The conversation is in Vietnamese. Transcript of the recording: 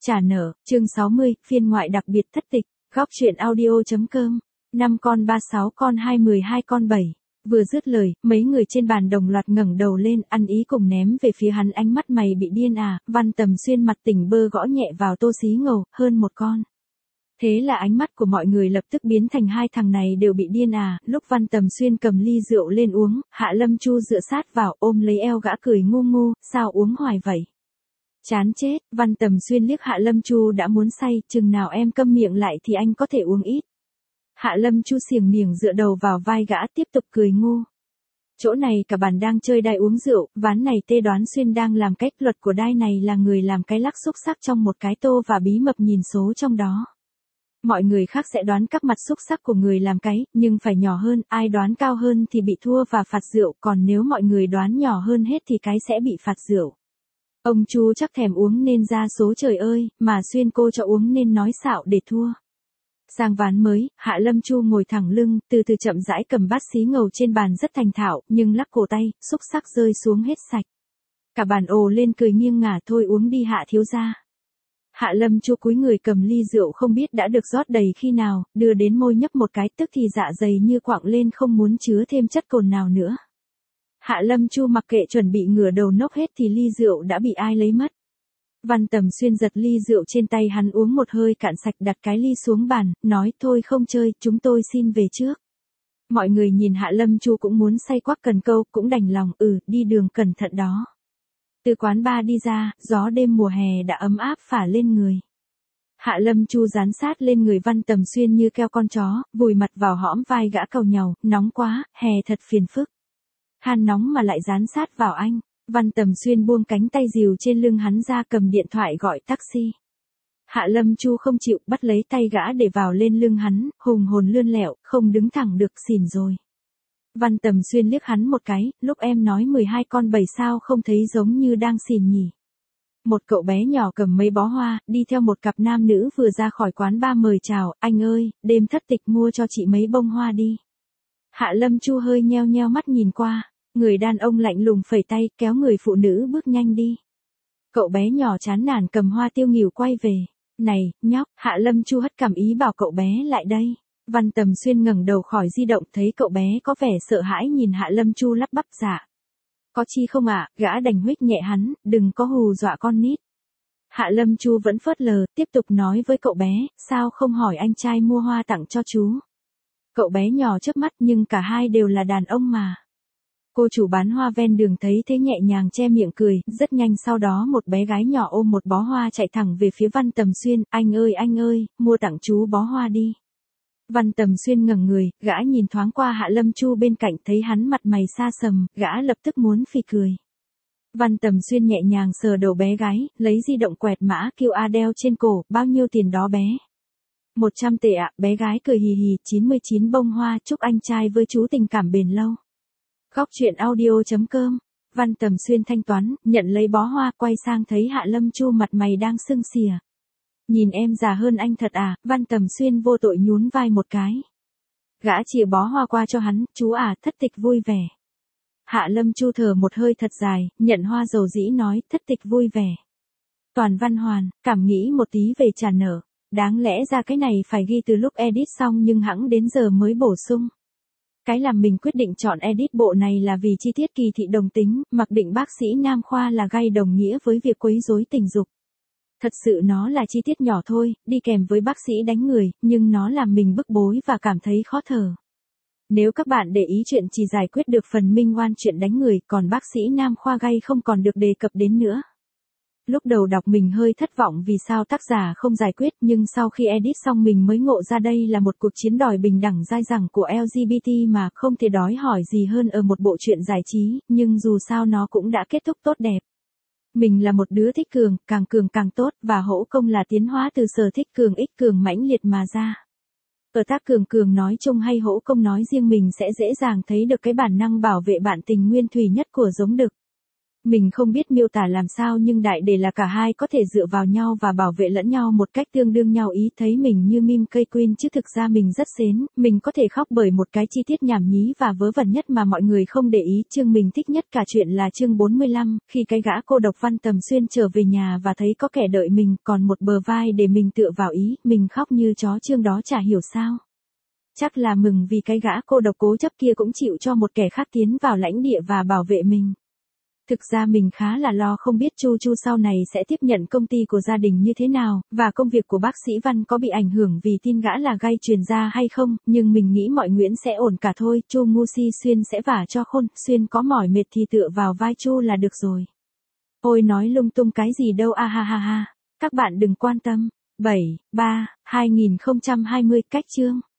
Trả nợ, chương 60, phiên ngoại đặc biệt thất tịch, góc truyện audio.com, 5 con 36 con 212 con 7. Vừa dứt lời, mấy người trên bàn đồng loạt ngẩng đầu lên, ăn ý cùng ném về phía hắn ánh mắt mày bị điên à, Văn Tầm Xuyên mặt tỉnh bơ gõ nhẹ vào tô xí ngầu, hơn một con. Thế là ánh mắt của mọi người lập tức biến thành hai thằng này đều bị điên à, lúc Văn Tầm Xuyên cầm ly rượu lên uống, Hạ Lâm Chu dựa sát vào ôm lấy eo gã cười ngu ngu, sao uống hoài vậy? Chán chết, Văn Tầm Xuyên liếc Hạ Lâm Chu đã muốn say, chừng nào em câm miệng lại thì anh có thể uống ít. Hạ Lâm Chu xiềng niềng dựa đầu vào vai gã tiếp tục cười ngu. Chỗ này cả bàn đang chơi đai uống rượu, ván này Tê Đoán Xuyên đang làm cách, luật của đai này là người làm cái lắc xúc sắc trong một cái tô và bí mật nhìn số trong đó. Mọi người khác sẽ đoán các mặt xúc sắc của người làm cái, nhưng phải nhỏ hơn, ai đoán cao hơn thì bị thua và phạt rượu, còn nếu mọi người đoán nhỏ hơn hết thì cái sẽ bị phạt rượu. Ông Chu chắc thèm uống nên ra số trời ơi, mà Xuyên cô cho uống nên nói xạo để thua. Sang ván mới, Hạ Lâm Chu ngồi thẳng lưng, từ từ chậm rãi cầm bát xí ngầu trên bàn rất thành thạo, nhưng lắc cổ tay, xúc sắc rơi xuống hết sạch. Cả bàn ồ lên cười nghiêng ngả, thôi uống đi Hạ thiếu gia. Hạ Lâm Chu cúi người cầm ly rượu không biết đã được rót đầy khi nào, đưa đến môi nhấp một cái tức thì dạ dày như quặng lên không muốn chứa thêm chất cồn nào nữa. Hạ Lâm Chu mặc kệ chuẩn bị ngửa đầu nốc hết thì ly rượu đã bị ai lấy mất. Văn Tầm Xuyên giật ly rượu trên tay hắn uống một hơi cạn sạch, đặt cái ly xuống bàn, nói thôi không chơi, chúng tôi xin về trước. Mọi người nhìn Hạ Lâm Chu cũng muốn say quắc cần câu, cũng đành lòng, đi đường cẩn thận đó. Từ quán bar đi ra, gió đêm mùa hè đã ấm áp phả lên người. Hạ Lâm Chu dán sát lên người Văn Tầm Xuyên như keo con chó, vùi mặt vào hõm vai gã cầu nhàu, nóng quá, hè thật phiền phức. Han nóng mà lại dán sát vào anh. Văn Tầm Xuyên buông cánh tay dìu trên lưng hắn ra cầm điện thoại gọi taxi. Hạ Lâm Chu không chịu, bắt lấy tay gã để vào lên lưng hắn, hùng hồn lươn lẹo, không đứng thẳng được, xỉn rồi. Văn Tầm Xuyên liếc hắn một cái, lúc em nói 12 con 7 sao không thấy giống như đang xỉn nhỉ. Một cậu bé nhỏ cầm mấy bó hoa, đi theo một cặp nam nữ vừa ra khỏi quán bar mời chào, anh ơi, đêm thất tịch mua cho chị mấy bông hoa đi. Hạ Lâm Chu hơi nheo nheo mắt nhìn qua. Người đàn ông lạnh lùng phẩy tay, kéo người phụ nữ bước nhanh đi. Cậu bé nhỏ chán nản cầm hoa tiêu nghỉu quay về. Này, nhóc, Hạ Lâm Chu hất cảm ý bảo cậu bé lại đây. Văn Tầm Xuyên ngẩng đầu khỏi di động thấy cậu bé có vẻ sợ hãi nhìn Hạ Lâm Chu lắp bắp dạ. Có chi không ạ, gã đành huých nhẹ hắn, đừng có hù dọa con nít. Hạ Lâm Chu vẫn phớt lờ, tiếp tục nói với cậu bé, sao không hỏi anh trai mua hoa tặng cho chú. Cậu bé nhỏ chớp mắt nhưng cả hai đều là đàn ông mà. Cô chủ bán hoa ven đường thấy thế nhẹ nhàng che miệng cười, rất nhanh sau đó một bé gái nhỏ ôm một bó hoa chạy thẳng về phía Văn Tầm Xuyên, anh ơi, mua tặng chú bó hoa đi. Văn Tầm Xuyên ngẩng người, gã nhìn thoáng qua Hạ Lâm Chu bên cạnh thấy hắn mặt mày xa sầm, gã lập tức muốn phì cười. Văn Tầm Xuyên nhẹ nhàng sờ đầu bé gái, lấy di động quẹt mã QR đeo trên cổ, bao nhiêu tiền đó bé? 100 tệ ạ, bé gái cười hì hì, 99 bông hoa, chúc anh trai với chú tình cảm bền lâu. Góc truyện audio.com, Văn Tầm Xuyên thanh toán, nhận lấy bó hoa, quay sang thấy Hạ Lâm Chu mặt mày đang sưng xìa. Nhìn em già hơn anh thật à, Văn Tầm Xuyên vô tội nhún vai một cái. Gã chìa bó hoa qua cho hắn, chú à, thất tịch vui vẻ. Hạ Lâm Chu thở một hơi thật dài, nhận hoa dầu dĩ nói, thất tịch vui vẻ. Toàn Văn Hoàn, cảm nghĩ một tí về trả nợ. Đáng lẽ ra cái này phải ghi từ lúc edit xong nhưng hẵng đến giờ mới bổ sung. Cái làm mình quyết định chọn edit bộ này là vì chi tiết kỳ thị đồng tính, mặc định bác sĩ nam khoa là gay đồng nghĩa với việc quấy rối tình dục. Thật sự nó là chi tiết nhỏ thôi, đi kèm với bác sĩ đánh người, nhưng nó làm mình bức bối và cảm thấy khó thở. Nếu các bạn để ý chuyện chỉ giải quyết được phần minh oan chuyện đánh người, còn bác sĩ nam khoa gay không còn được đề cập đến nữa. Lúc đầu đọc mình hơi thất vọng vì sao tác giả không giải quyết, nhưng sau khi edit xong mình mới ngộ ra đây là một cuộc chiến đòi bình đẳng dai dẳng của LGBT mà không thể đòi hỏi gì hơn ở một bộ truyện giải trí, nhưng dù sao nó cũng đã kết thúc tốt đẹp. Mình là một đứa thích cường càng tốt, và hỗ công là tiến hóa từ sở thích cường ích cường mãnh liệt mà ra. Ở tác cường nói chung hay hỗ công nói riêng mình sẽ dễ dàng thấy được cái bản năng bảo vệ bạn tình nguyên thủy nhất của giống đực. Mình không biết miêu tả làm sao nhưng đại để là cả hai có thể dựa vào nhau và bảo vệ lẫn nhau một cách tương đương nhau ý thấy mình như meme cây queen chứ thực ra mình rất xến, mình có thể khóc bởi một cái chi tiết nhảm nhí và vớ vẩn nhất mà mọi người không để ý. Chương mình thích nhất cả chuyện là chương 45, khi cái gã cô độc Văn Tầm Xuyên trở về nhà và thấy có kẻ đợi mình còn một bờ vai để mình tựa vào ý, mình khóc như chó chương đó chả hiểu sao. Chắc là mừng vì cái gã cô độc cố chấp kia cũng chịu cho một kẻ khác tiến vào lãnh địa và bảo vệ mình. Thực ra mình khá là lo không biết Chu Chu sau này sẽ tiếp nhận công ty của gia đình như thế nào, và công việc của bác sĩ Văn có bị ảnh hưởng vì tin gã là gay truyền ra hay không, nhưng mình nghĩ mọi Nguyễn sẽ ổn cả thôi, Chu ngu si Xuyên sẽ vả cho khôn, Xuyên có mỏi mệt thì tựa vào vai Chu là được rồi. Ôi nói lung tung cái gì đâu a ha ha ha, các bạn đừng quan tâm. 7/3/2020 cách chương